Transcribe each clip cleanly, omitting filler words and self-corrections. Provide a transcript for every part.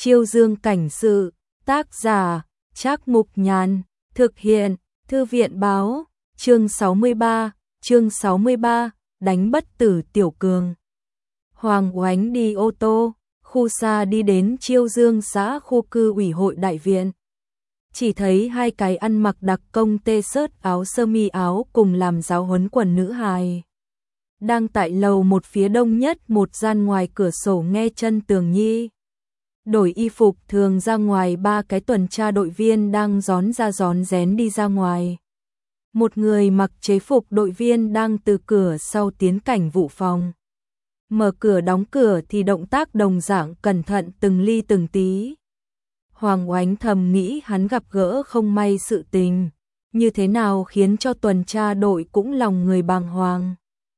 Chiêu Dương cảnh sự, tác giả, Trác Mục Nhàn, thực hiện, Thư viện báo, chương 63, đánh bất tử Tiểu Cường. Hoàng Oánh đi ô tô, khu xa đi đến Chiêu Dương xã khu cư ủy hội đại viện. Chỉ thấy hai cái ăn mặc đặc công t-shirt áo sơ mi áo cùng làm giáo huấn quần nữ hài. Đang tại lầu một phía đông nhất một gian ngoài cửa sổ nghe chân tường nhi. Đổi y phục thường ra ngoài, ba cái tuần tra đội viên đang rón ra rón rén đi ra ngoài. Một người mặc chế phục đội viên đang từ cửa sau tiến cảnh vụ phòng. Mở cửa đóng cửa thì động tác đồng dạng cẩn thận từng ly từng tí. Hoàng Oánh thầm nghĩ hắn gặp gỡ không may sự tình, như thế nào khiến cho tuần tra đội cũng lòng người bàng hoàng.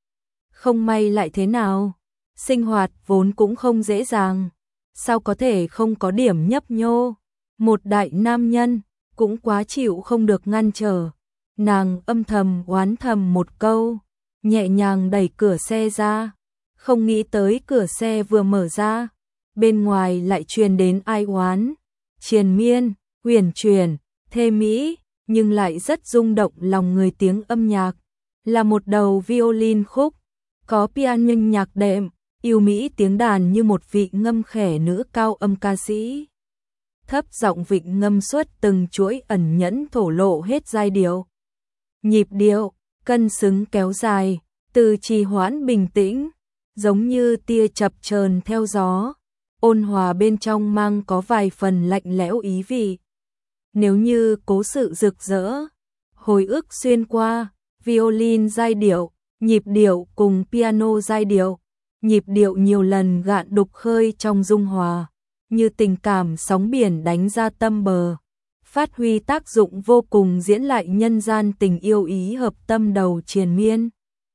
Không may lại thế nào? Sinh hoạt vốn cũng không dễ dàng, sao có thể không có điểm nhấp nhô? Một đại nam nhân, cũng quá chịu không được ngăn trở. Nàng âm thầm oán thầm một câu, nhẹ nhàng đẩy cửa xe ra. Không nghĩ tới cửa xe vừa mở ra, bên ngoài lại truyền đến ai oán, triền miên, huyền chuyển, thê mỹ, nhưng lại rất rung động lòng người tiếng âm nhạc. Là một đầu violin khúc, có piano nhạc đệm, yêu mỹ tiếng đàn như một vị ngâm khẻ nữ cao âm ca sĩ. Thấp giọng vịnh ngâm suốt từng chuỗi ẩn nhẫn thổ lộ hết giai điệu. Nhịp điệu, cân xứng kéo dài, từ trì hoãn bình tĩnh, giống như tia chập chờn theo gió, ôn hòa bên trong mang có vài phần lạnh lẽo ý vị. Nếu như cố sự rực rỡ, hồi ức xuyên qua, violin giai điệu, nhịp điệu cùng piano giai điệu, nhịp điệu nhiều lần gạn đục khơi trong dung hòa, như tình cảm sóng biển đánh ra tâm bờ, phát huy tác dụng vô cùng diễn lại nhân gian tình yêu ý hợp tâm đầu triền miên.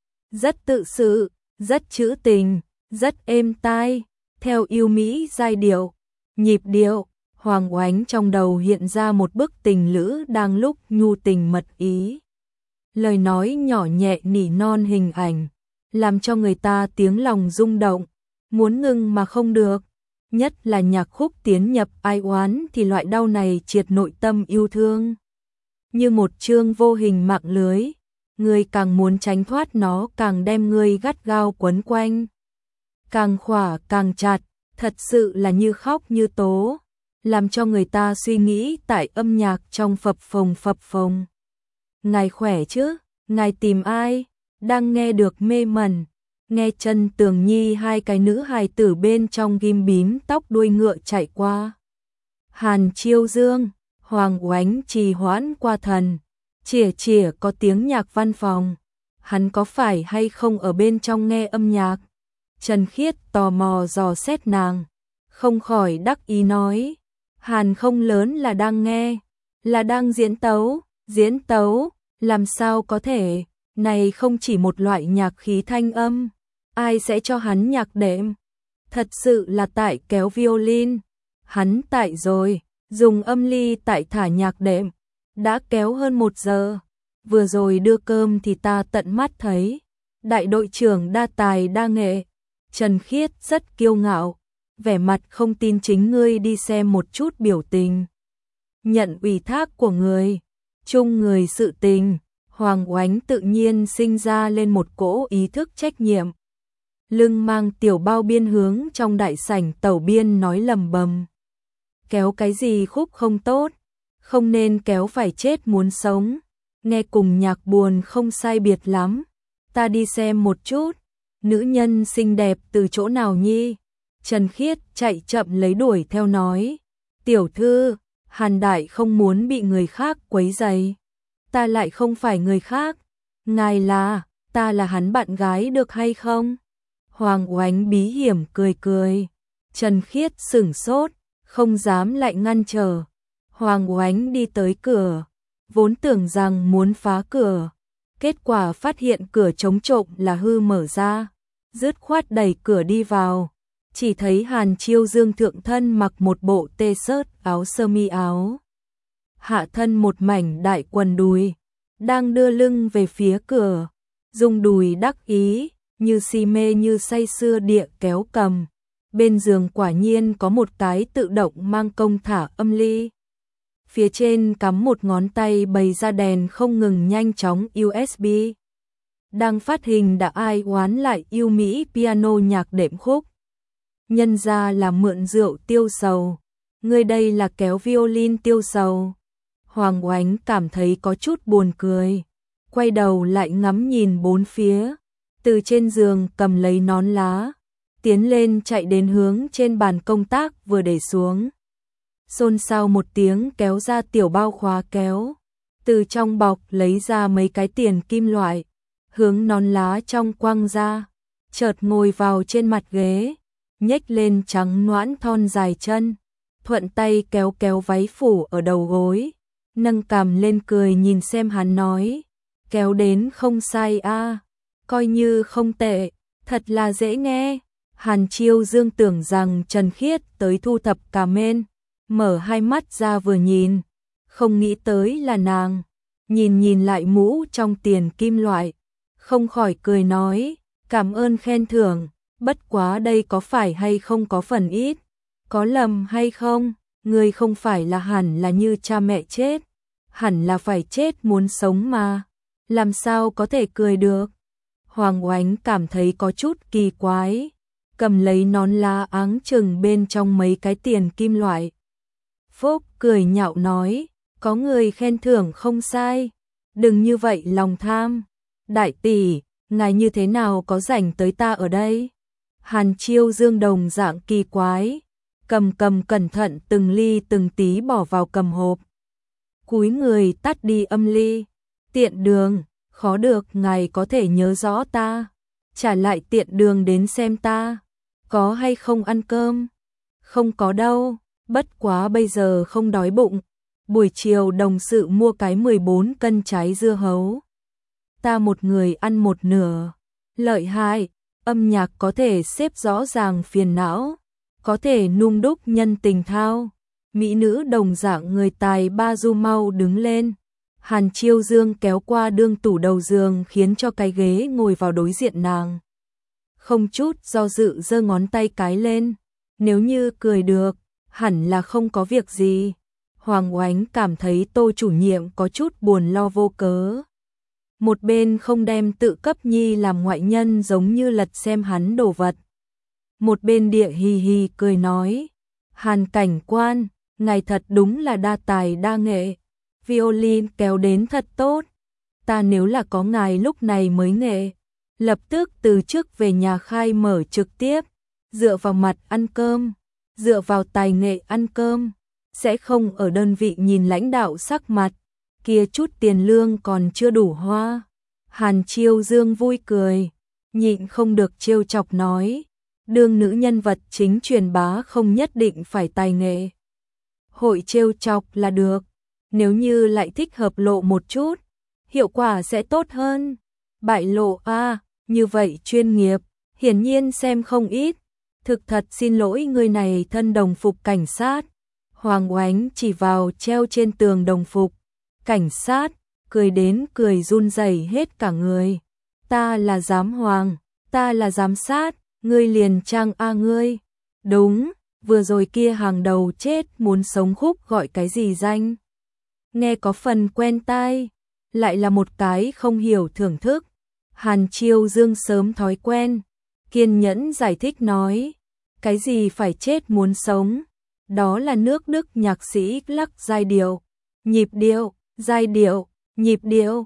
Rất tự sự, rất trữ tình, rất êm tai, theo yêu mỹ giai điệu, nhịp điệu, Hoàng Oánh trong đầu hiện ra một bức tình lữ đang lúc nhu tình mật ý. Lời nói nhỏ nhẹ nỉ non hình ảnh, làm cho người ta tiếng lòng rung động, muốn ngừng mà không được. Nhất là nhạc khúc tiến nhập ai oán thì loại đau này triệt nội tâm yêu thương. Như một chương vô hình mạng lưới, người càng muốn tránh thoát nó càng đem người gắt gao quấn quanh. Càng khỏa càng chặt, thật sự là như khóc như tố, làm cho người ta suy nghĩ tại âm nhạc trong phập phồng. Ngài khỏe chứ? Ngài tìm ai? Đang nghe được mê mẩn, nghe chân tường nhi hai cái nữ hài tử bên trong ghim bím tóc đuôi ngựa chạy qua. Hàn Chiêu Dương, Hoàng Oánh trì hoãn qua thần, chìa có tiếng nhạc văn phòng. Hắn có phải hay không ở bên trong nghe âm nhạc? Trần Khiết tò mò dò xét nàng, không khỏi đắc ý nói, Hàn không lớn là đang nghe, là đang diễn tấu, làm sao có thể, này không chỉ một loại nhạc khí thanh âm, ai sẽ cho hắn nhạc đệm, thật sự là tại kéo violin, hắn tại rồi, dùng âm ly tại thả nhạc đệm, đã kéo hơn 1 giờ, vừa rồi đưa cơm thì ta tận mắt thấy, đại đội trưởng đa tài đa nghệ, Trần Khiết rất kiêu ngạo, vẻ mặt không tin chính ngươi đi xem một chút biểu tình. Nhận ủy thác của người, chung người sự tình, Hoàng Oánh tự nhiên sinh ra lên một cỗ ý thức trách nhiệm. Lưng mang tiểu bao biên hướng trong đại sảnh tàu biên nói lầm bầm. Kéo cái gì khúc không tốt, không nên kéo phải chết muốn sống, nghe cùng nhạc buồn không sai biệt lắm, ta đi xem một chút, nữ nhân xinh đẹp từ chỗ nào nhi? Trần Khiết chạy chậm lấy đuổi theo nói, tiểu thư, Hàn đại không muốn bị người khác quấy rầy. Ta lại không phải người khác, ngài là, ta là hắn bạn gái được hay không? Hoàng Oánh bí hiểm cười. Trần Khiết sửng sốt, không dám lại ngăn trở. Hoàng Oánh đi tới cửa, vốn tưởng rằng muốn phá cửa, kết quả phát hiện cửa chống trộm là hư mở ra, dứt khoát đẩy cửa đi vào, chỉ thấy Hàn Chiêu Dương thượng thân mặc một bộ t-shirt áo sơ mi áo, hạ thân một mảnh đại quần đùi, đang đưa lưng về phía cửa, dùng đùi đắc ý, như si mê như say sưa địa kéo cầm, bên giường quả nhiên có một cái tự động mang công thả âm ly. Phía trên cắm một ngón tay bày ra đèn không ngừng nhanh chóng USB. Đang phát hình đã ai oán lại yêu Mỹ piano nhạc đệm khúc. Nhân ra là mượn rượu tiêu sầu, người đây là kéo violin tiêu sầu. Hoàng Oánh cảm thấy có chút buồn cười, quay đầu lại ngắm nhìn bốn phía, từ trên giường cầm lấy nón lá, tiến lên chạy đến hướng trên bàn công tác vừa để xuống. Xôn xao một tiếng kéo ra tiểu bao khóa kéo, từ trong bọc lấy ra mấy cái tiền kim loại, hướng nón lá trong quăng ra, chợt ngồi vào trên mặt ghế, nhếch lên trắng nõn thon dài chân, thuận tay kéo kéo váy phủ ở đầu gối, nâng cằm lên cười nhìn xem hắn nói, kéo đến không sai a, coi như không tệ, thật là dễ nghe. Hàn Chiêu Dương tưởng rằng Trần Khiết tới thu thập cà mên, mở hai mắt ra vừa nhìn, không nghĩ tới là nàng, nhìn lại mũ trong tiền kim loại, không khỏi cười nói, cảm ơn khen thưởng, bất quá đây có phải hay không có phần ít, có lầm hay không, người không phải là hẳn là như cha mẹ chết, hẳn là phải chết muốn sống mà, làm sao có thể cười được. Hoàng Oánh cảm thấy có chút kỳ quái, cầm lấy nón lá áng chừng bên trong mấy cái tiền kim loại. Phúc cười nhạo nói, có người khen thưởng không sai, đừng như vậy lòng tham. Đại tỷ, ngài như thế nào có rảnh tới ta ở đây? Hàn Chiêu Dương đồng dạng kỳ quái, cầm cẩn thận từng ly từng tí bỏ vào cầm hộp. Cúi người tắt đi âm ly, tiện đường, khó được ngài có thể nhớ rõ ta, trả lại tiện đường đến xem ta, có hay không ăn cơm? Không có đâu, bất quá bây giờ không đói bụng, buổi chiều đồng sự mua cái 14 cân trái dưa hấu. Ta một người ăn một nửa, lợi hại, âm nhạc có thể xếp rõ ràng phiền não, có thể nung đúc nhân tình thao. Mỹ nữ đồng dạng người tài ba du mau đứng lên. Hàn Chiêu Dương kéo qua đương tủ đầu giường khiến cho cái ghế ngồi vào đối diện nàng. Không chút do dự giơ ngón tay cái lên, nếu như cười được, hẳn là không có việc gì. Hoàng Oánh cảm thấy Tô chủ nhiệm có chút buồn lo vô cớ. Một bên không đem tự cấp nhi làm ngoại nhân giống như lật xem hắn đồ vật. Một bên địa hì hì cười nói, Hàn cảnh quan, ngài thật đúng là đa tài đa nghệ, violin kéo đến thật tốt. Ta nếu là có ngài lúc này mới nghệ, lập tức từ chức về nhà khai mở trực tiếp, dựa vào mặt ăn cơm, dựa vào tài nghệ ăn cơm, sẽ không ở đơn vị nhìn lãnh đạo sắc mặt, kia chút tiền lương còn chưa đủ hoa. Hàn Chiêu Dương vui cười, nhịn không được trêu chọc nói, đương nữ nhân vật chính truyền bá không nhất định phải tài nghệ. Hội trêu chọc là được, nếu như lại thích hợp lộ một chút, hiệu quả sẽ tốt hơn. Bại lộ a, như vậy chuyên nghiệp, hiển nhiên xem không ít. Thực thật xin lỗi người này thân đồng phục cảnh sát. Hoàng Oánh chỉ vào treo trên tường đồng phục. Cảnh sát, cười đến cười run rẩy hết cả người. Ta là giám hoàng, ta là giám sát, ngươi liền trang a ngươi. Đúng, vừa rồi kia hàng đầu chết muốn sống khúc gọi cái gì danh. Nghe có phần quen tai, lại là một cái không hiểu thưởng thức. Hàn Chiêu Dương sớm thói quen, kiên nhẫn giải thích nói, cái gì phải chết muốn sống, đó là nước Đức nhạc sĩ lắc giai điệu, nhịp điệu, giai điệu, nhịp điệu,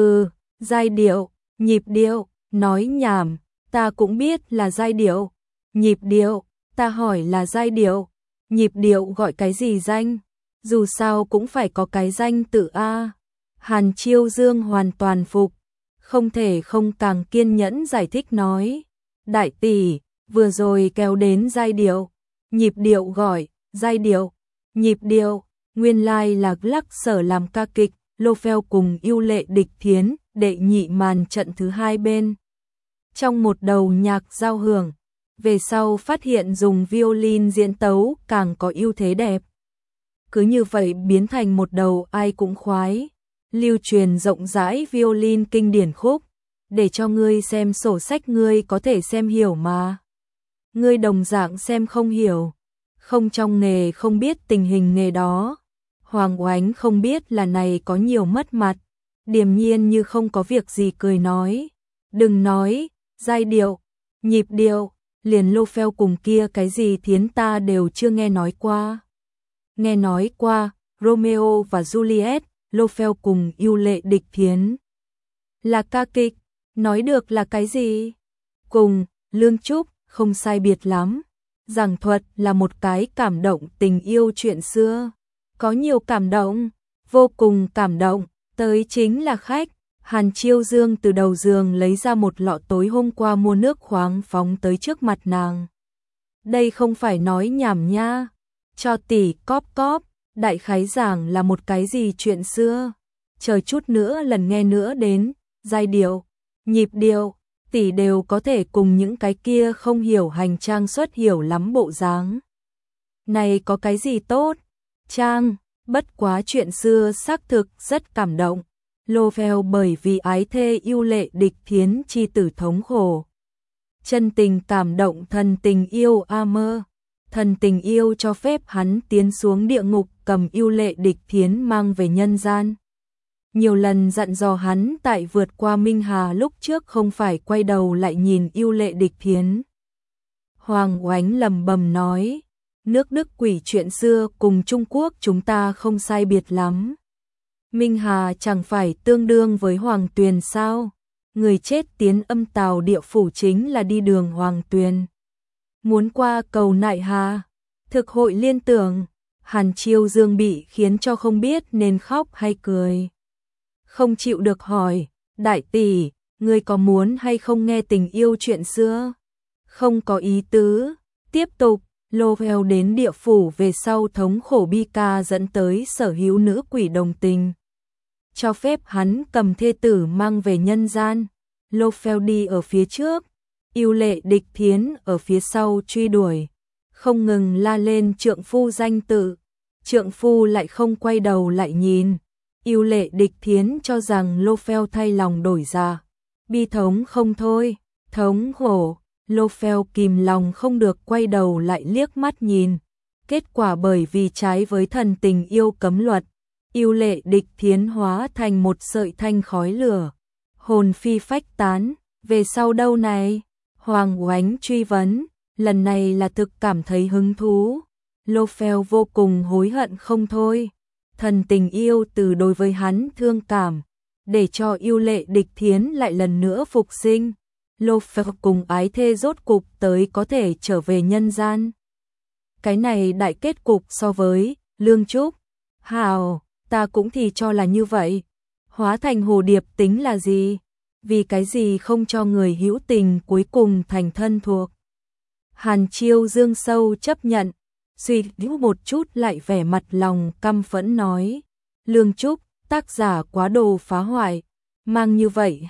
giai điệu, nhịp điệu, nói nhảm, ta cũng biết là giai điệu, nhịp điệu, ta hỏi là giai điệu, nhịp điệu gọi cái gì danh, dù sao cũng phải có cái danh tự a. Hàn Chiêu Dương hoàn toàn phục, không thể không càng kiên nhẫn giải thích nói, đại tỷ, vừa rồi kéo đến giai điệu, nhịp điệu gọi, giai điệu, nhịp điệu, nguyên lai là lắc sở làm ca kịch, Lô Pheo cùng Yêu Lệ Địch Thiến, đệ nhị màn trận thứ hai bên. Trong một đầu nhạc giao hưởng, về sau phát hiện dùng violin diễn tấu càng có ưu thế đẹp. Cứ như vậy biến thành một đầu ai cũng khoái, lưu truyền rộng rãi violin kinh điển khúc, để cho ngươi xem sổ sách ngươi có thể xem hiểu mà. ngươi đồng dạng xem không hiểu, không trong nghề không biết tình hình nghề đó. Hoàng Oánh không biết là này có nhiều mất mặt, điềm nhiên như không có việc gì cười nói, đừng nói, giai điệu, nhịp điệu, liền Lô Phèo cùng kia cái gì thiến ta đều chưa nghe nói qua. Nghe nói qua, Romeo và Juliet, Lô Phèo cùng yêu lệ địch thiến. Là ca kịch, nói được là cái gì? Cùng, Lương Trúc, không sai biệt lắm. Giảng thuật là một cái cảm động tình yêu chuyện xưa. Có nhiều cảm động, vô cùng cảm động, tới chính là khách. Hàn Chiêu Dương từ đầu giường lấy ra một lọ tối hôm qua mua nước khoáng phóng tới trước mặt nàng. Đây không phải nói nhảm nha, cho tỷ cóp cóp, đại khái giảng là một cái gì chuyện xưa. Chờ chút nữa lần nghe nữa đến, giai điệu, nhịp điệu, tỷ đều có thể cùng những cái kia không hiểu hành trang xuất hiểu lắm bộ dáng. Này có cái gì tốt? Trang, bất quá chuyện xưa xác thực rất cảm động. Lô Phèo bởi vì ái thê yêu lệ địch thiến chi tử thống khổ. Chân tình cảm động thần tình yêu mơ. Thần tình yêu cho phép hắn tiến xuống địa ngục cầm yêu lệ địch thiến mang về nhân gian. Nhiều lần dặn dò hắn tại vượt qua Minh Hà lúc trước không phải quay đầu lại nhìn yêu lệ địch thiến. Hoàng Oánh lầm bầm nói, nước Đức quỷ chuyện xưa cùng Trung Quốc chúng ta không sai biệt lắm. Minh Hà chẳng phải tương đương với Hoàng Tuyền sao? Người chết tiến âm tào địa phủ chính là đi đường Hoàng Tuyền. Muốn qua cầu Nại Hà, thực hội liên tưởng, Hàn Chiêu Dương bị khiến cho không biết nên khóc hay cười. Không chịu được hỏi, đại tỷ, ngươi có muốn hay không nghe tình yêu chuyện xưa? Không có ý tứ, tiếp tục, Lô Phèo đến địa phủ về sau thống khổ bi ca dẫn tới sở hữu nữ quỷ đồng tình. Cho phép hắn cầm thê tử mang về nhân gian, Lô Phèo đi ở phía trước, yêu lệ địch thiến ở phía sau truy đuổi, không ngừng la lên trượng phu danh tự, trượng phu lại không quay đầu lại nhìn. Yêu lệ địch thiến cho rằng Lô Phèo thay lòng đổi dạ, bi thống không thôi, thống khổ, Lô Phèo kìm lòng không được quay đầu lại liếc mắt nhìn. Kết quả bởi vì trái với thần tình yêu cấm luật, yêu lệ địch thiến hóa thành một sợi thanh khói lửa, hồn phi phách tán, về sau đâu này? Hoàng Oánh truy vấn, lần này là thực cảm thấy hứng thú. Lô Phèo vô cùng hối hận không thôi. Thần tình yêu từ đối với hắn thương cảm, để cho yêu lệ địch thiến lại lần nữa phục sinh. Lô Phèo cùng ái thê rốt cục tới có thể trở về nhân gian. Cái này đại kết cục so với Lương Trúc. Hào, ta cũng thì cho là như vậy. Hóa thành hồ điệp tính là gì? Vì cái gì không cho người hữu tình cuối cùng thành thân thuộc? Hàn Chiêu Dương sâu chấp nhận. Suy nghĩ một chút lại vẻ mặt lòng căm phẫn nói, Lương Trúc, tác giả quá đồ phá hoại, mang như vậy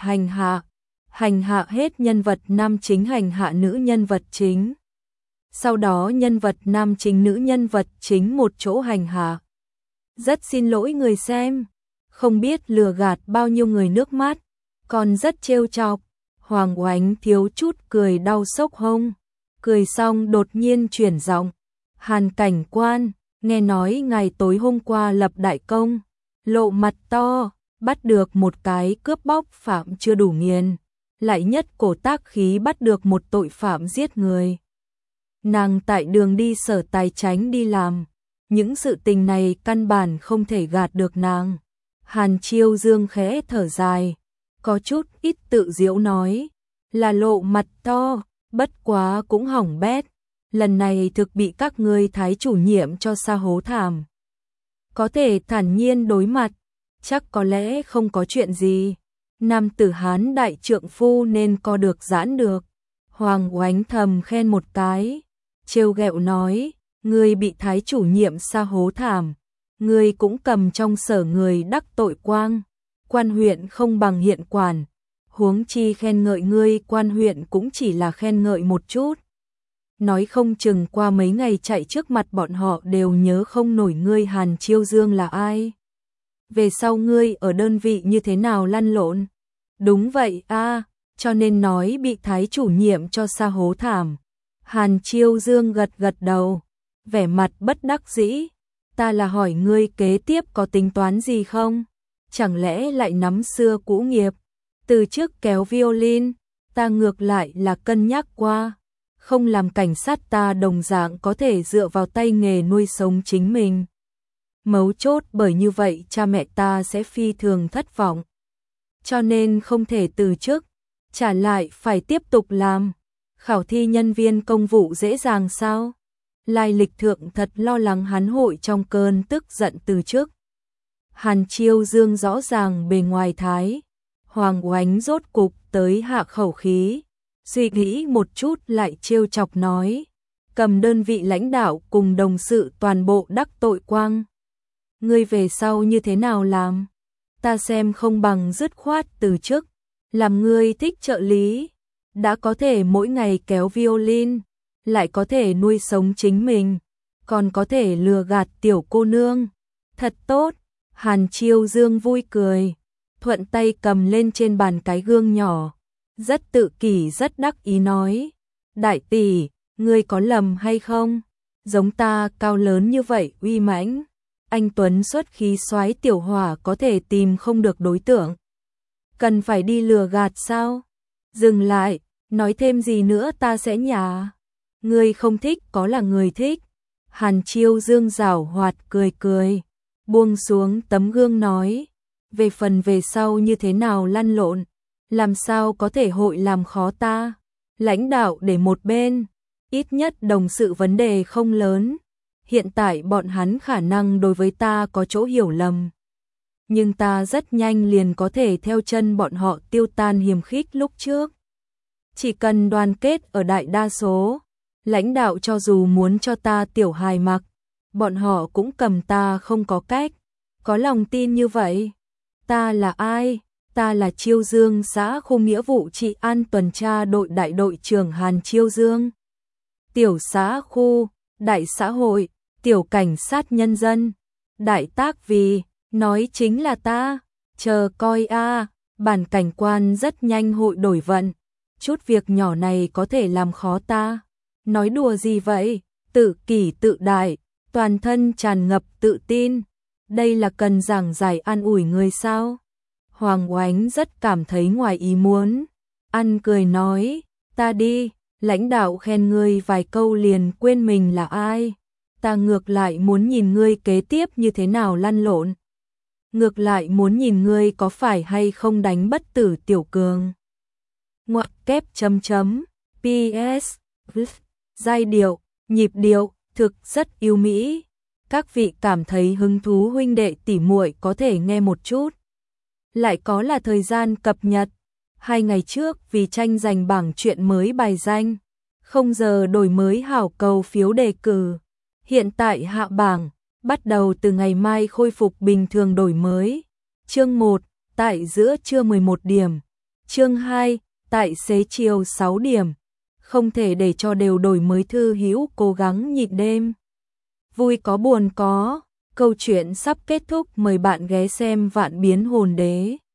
hành hạ hết nhân vật nam chính hành hạ nữ nhân vật chính. Sau đó nhân vật nam chính nữ nhân vật chính một chỗ hành hạ. Rất xin lỗi người xem, không biết lừa gạt bao nhiêu người nước mắt, còn rất trêu chọc. Hoàng Oánh thiếu chút cười đau sốc hông, cười xong đột nhiên chuyển giọng. Hàn cảnh quan, nghe nói ngày tối hôm qua lập đại công, lộ mặt to, bắt được một cái cướp bóc phạm chưa đủ nghiền, lại nhất cổ tác khí bắt được một tội phạm giết người. Nàng tại đường đi sở tài chánh đi làm, những sự tình này căn bản không thể gạt được nàng. Hàn Chiêu Dương khẽ thở dài, có chút ít tự giễu nói, là lộ mặt to, bất quá cũng hỏng bét. Lần này thực bị các ngươi thái chủ nhiệm cho sa hố thảm. Có thể thản nhiên đối mặt, chắc có lẽ không có chuyện gì. Nam tử Hán đại trượng phu nên co được giãn được. Hoàng Oánh thầm khen một cái, trêu ghẹo nói, ngươi bị thái chủ nhiệm sa hố thảm, ngươi cũng cầm trong sở người đắc tội quang, quan huyện không bằng hiện quản, huống chi khen ngợi ngươi quan huyện cũng chỉ là khen ngợi một chút. Nói không chừng qua mấy ngày chạy trước mặt bọn họ đều nhớ không nổi ngươi Hàn Chiêu Dương là ai. Về sau ngươi ở đơn vị như thế nào lăn lộn? Đúng vậy a, cho nên nói bị thái chủ nhiệm cho sa hố thảm. Hàn Chiêu Dương gật gật đầu, vẻ mặt bất đắc dĩ. Ta là hỏi ngươi kế tiếp có tính toán gì không? Chẳng lẽ lại nắm xưa cũ nghiệp? Từ trước kéo violin, ta ngược lại là cân nhắc qua. Không làm cảnh sát ta đồng dạng có thể dựa vào tay nghề nuôi sống chính mình. Mấu chốt bởi như vậy cha mẹ ta sẽ phi thường thất vọng. Cho nên không thể từ chức, trả lại phải tiếp tục làm. Khảo thi nhân viên công vụ dễ dàng sao? Lai Lịch Thượng thật lo lắng hắn hội trong cơn tức giận từ chức. Hàn Chiêu Dương rõ ràng bề ngoài thái. Hoàng Oánh rốt cục tới hạ khẩu khí. Suy nghĩ một chút lại trêu chọc nói. Cầm đơn vị lãnh đạo cùng đồng sự toàn bộ đắc tội quang. Ngươi về sau như thế nào làm? Ta xem không bằng dứt khoát từ chức. Làm ngươi thích trợ lý. Đã có thể mỗi ngày kéo violin. Lại có thể nuôi sống chính mình. Còn có thể lừa gạt tiểu cô nương. Thật tốt. Hàn Chiêu Dương vui cười. Thuận tay cầm lên trên bàn cái gương nhỏ. Rất tự kỷ rất đắc ý nói. Đại tỷ, ngươi có lầm hay không? Giống ta cao lớn như vậy uy mãnh. Anh Tuấn xuất khí soái tiểu hỏa có thể tìm không được đối tượng. Cần phải đi lừa gạt sao? Dừng lại, nói thêm gì nữa ta sẽ nhả. Ngươi không thích có là người thích. Hàn Chiêu Dương giảo hoạt cười cười. Buông xuống tấm gương nói. Về phần về sau như thế nào lăn lộn. Làm sao có thể hội làm khó ta. Lãnh đạo để một bên. Ít nhất đồng sự vấn đề không lớn. Hiện tại bọn hắn khả năng đối với ta có chỗ hiểu lầm. Nhưng ta rất nhanh liền có thể theo chân bọn họ tiêu tan hiềm khích lúc trước. Chỉ cần đoàn kết ở đại đa số. Lãnh đạo cho dù muốn cho ta tiểu hài mặc. Bọn họ cũng cầm ta không có cách. Có lòng tin như vậy. Ta là ai? Ta là Chiêu Dương xã khu nghĩa vụ trị an tuần tra đội đại đội trưởng Hàn Chiêu Dương. Tiểu xã khu, đại xã hội, tiểu cảnh sát nhân dân. Đại tác vì, nói chính là ta. Chờ coi a, bản cảnh quan rất nhanh hội đổi vận. Chút việc nhỏ này có thể làm khó ta. Nói đùa gì vậy? Tự kỷ tự đại, toàn thân tràn ngập tự tin. Đây là cần giảng giải an ủi người sao? Hoàng Oánh rất cảm thấy ngoài ý muốn. Ăn cười nói, ta đi, lãnh đạo khen ngươi vài câu liền quên mình là ai. Ta ngược lại muốn nhìn ngươi kế tiếp như thế nào lăn lộn. Ngược lại muốn nhìn ngươi có phải hay không đánh bất tử Tiểu Cường. Ngoặc kép chấm chấm, PS, giai điệu, nhịp điệu, thực rất yêu mỹ. Các vị cảm thấy hứng thú huynh đệ tỉ muội có thể nghe một chút. Lại có là thời gian cập nhật. 2 ngày trước vì tranh giành bảng truyện mới bài danh. 0 giờ đổi mới hảo cầu phiếu đề cử. Hiện tại hạ bảng, bắt đầu từ ngày mai khôi phục bình thường đổi mới. Chương 1, tại giữa trưa 11 điểm. Chương 2, tại xế chiều 6 điểm. Không thể để cho đều đổi mới thư hữu cố gắng nhịn đêm. Vui có buồn có, câu chuyện sắp kết thúc mời bạn ghé xem Vạn Biến Hồn Đế.